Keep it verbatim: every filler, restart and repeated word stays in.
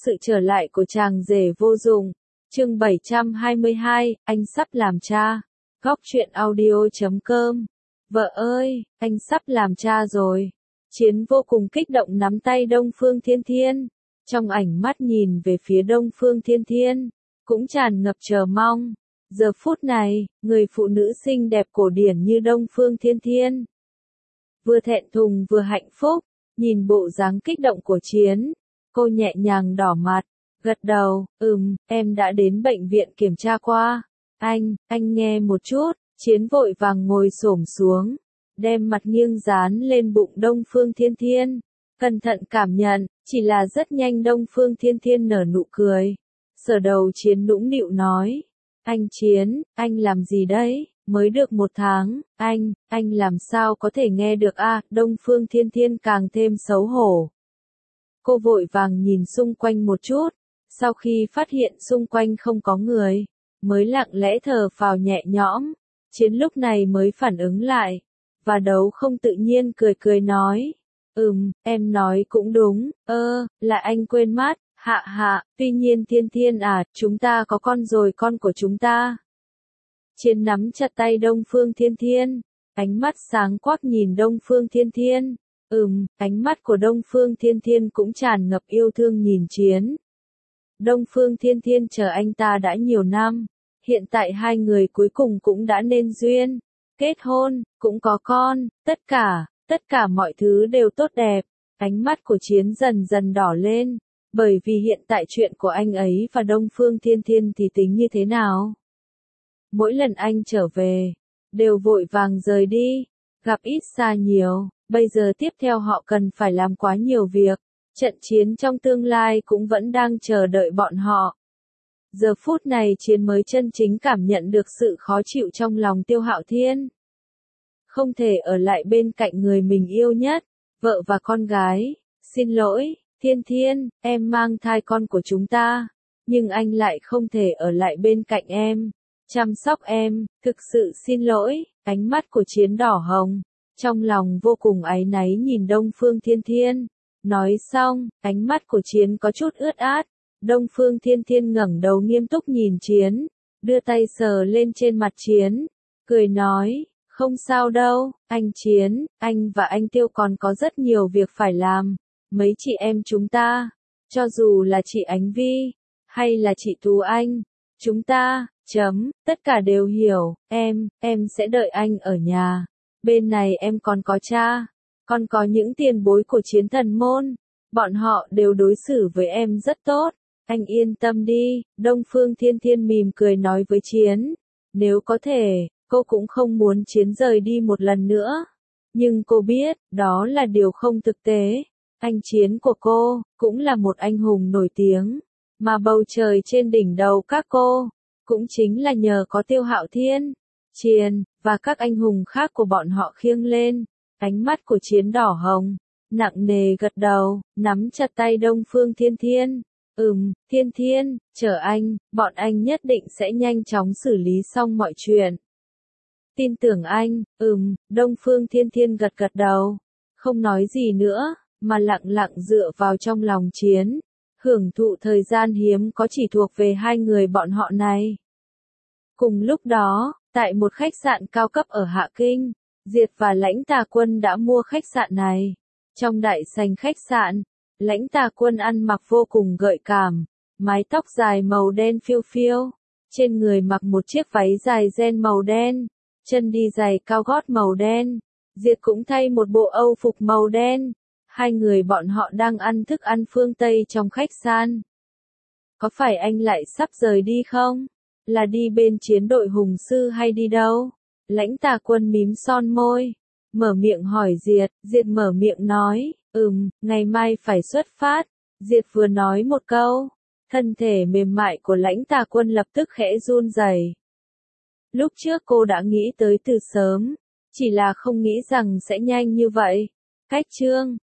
Sự trở lại của chàng rể vô dụng. Chương bảy trăm hai mươi hai, anh sắp làm cha. Góc truyện audio chấm com. Vợ ơi, anh sắp làm cha rồi. Chiến vô cùng kích động nắm tay Đông Phương Thiên Thiên. Trong ảnh mắt nhìn về phía Đông Phương Thiên Thiên, cũng tràn ngập chờ mong. Giờ phút này, người phụ nữ xinh đẹp cổ điển như Đông Phương Thiên Thiên, vừa thẹn thùng vừa hạnh phúc, nhìn bộ dáng kích động của Chiến, cô nhẹ nhàng đỏ mặt, gật đầu, ừm, em đã đến bệnh viện kiểm tra qua. Anh, anh nghe một chút. Chiến vội vàng ngồi xổm xuống, đem mặt nghiêng dán lên bụng Đông Phương Thiên Thiên, cẩn thận cảm nhận, chỉ là rất nhanh Đông Phương Thiên Thiên nở nụ cười. Sờ đầu Chiến nũng nịu nói, anh Chiến, anh làm gì đấy, mới được một tháng, anh, anh làm sao có thể nghe được a? À? Đông Phương Thiên Thiên càng thêm xấu hổ. Cô vội vàng nhìn xung quanh một chút, sau khi phát hiện xung quanh không có người, mới lặng lẽ thở phào nhẹ nhõm. Chiến lúc này mới phản ứng lại, và đấu không tự nhiên cười cười nói, ừm, em nói cũng đúng, ơ, là anh quên mất, hạ hạ, tuy nhiên Thiên Thiên à, chúng ta có con rồi, con của chúng ta. Chiến nắm chặt tay Đông Phương Thiên Thiên, ánh mắt sáng quắc nhìn Đông Phương Thiên Thiên, ừm, ánh mắt của Đông Phương Thiên Thiên cũng tràn ngập yêu thương nhìn Chiến. Đông Phương Thiên Thiên chờ anh ta đã nhiều năm. Hiện tại hai người cuối cùng cũng đã nên duyên, kết hôn, cũng có con, tất cả, tất cả mọi thứ đều tốt đẹp. Ánh mắt của Chiến dần dần đỏ lên, bởi vì hiện tại chuyện của anh ấy và Đông Phương Thiên Thiên thì tính như thế nào? Mỗi lần anh trở về, đều vội vàng rời đi, gặp ít xa nhiều, bây giờ tiếp theo họ cần phải làm quá nhiều việc, trận chiến trong tương lai cũng vẫn đang chờ đợi bọn họ. Giờ phút này Chiến mới chân chính cảm nhận được sự khó chịu trong lòng Tiêu Hạo Thiên. Không thể ở lại bên cạnh người mình yêu nhất, vợ và con gái. Xin lỗi, Thiên Thiên, em mang thai con của chúng ta, nhưng anh lại không thể ở lại bên cạnh em, chăm sóc em, thực sự xin lỗi. Ánh mắt của Chiến đỏ hồng, trong lòng vô cùng áy náy nhìn Đông Phương Thiên Thiên. Nói xong, ánh mắt của Chiến có chút ướt át. Đông Phương Thiên Thiên ngẩng đầu nghiêm túc nhìn Chiến, đưa tay sờ lên trên mặt Chiến, cười nói, không sao đâu, anh Chiến, anh và anh Tiêu còn có rất nhiều việc phải làm, mấy chị em chúng ta, cho dù là chị Ánh Vi, hay là chị Tú Anh, chúng ta, chấm, tất cả đều hiểu, em, em sẽ đợi anh ở nhà, bên này em còn có cha, còn có những tiền bối của Chiến Thần Môn, bọn họ đều đối xử với em rất tốt. Anh yên tâm đi, Đông Phương Thiên Thiên mỉm cười nói với Chiến. Nếu có thể, cô cũng không muốn Chiến rời đi một lần nữa. Nhưng cô biết, đó là điều không thực tế. Anh Chiến của cô, cũng là một anh hùng nổi tiếng. Mà bầu trời trên đỉnh đầu các cô, cũng chính là nhờ có Tiêu Hạo Thiên, Chiến, và các anh hùng khác của bọn họ khiêng lên. Ánh mắt của Chiến đỏ hồng, nặng nề gật đầu, nắm chặt tay Đông Phương Thiên Thiên. Ừm, Thiên Thiên, chờ anh, bọn anh nhất định sẽ nhanh chóng xử lý xong mọi chuyện. Tin tưởng anh, ừm, Đông Phương Thiên Thiên gật gật đầu, không nói gì nữa, mà lặng lặng dựa vào trong lòng Chiến, hưởng thụ thời gian hiếm có chỉ thuộc về hai người bọn họ này. Cùng lúc đó, tại một khách sạn cao cấp ở Hạ Kinh, Diệt và Lãnh Tà Quân đã mua khách sạn này. Trong đại sảnh khách sạn, Lãnh Tà Quân ăn mặc vô cùng gợi cảm, mái tóc dài màu đen phiêu phiêu, trên người mặc một chiếc váy dài ren màu đen, chân đi giày cao gót màu đen. Diệt cũng thay một bộ âu phục màu đen. Hai người bọn họ đang ăn thức ăn phương Tây trong khách sạn. Có phải anh lại sắp rời đi không? Là đi bên chiến đội hùng sư hay đi đâu? Lãnh Tà Quân mím son môi, mở miệng hỏi Diệt. Diệt mở miệng nói, ừm, ngày mai phải xuất phát. Diệt vừa nói một câu, thân thể mềm mại của Lãnh Tà Quân lập tức khẽ run rẩy. Lúc trước cô đã nghĩ tới từ sớm, chỉ là không nghĩ rằng sẽ nhanh như vậy. Cách chương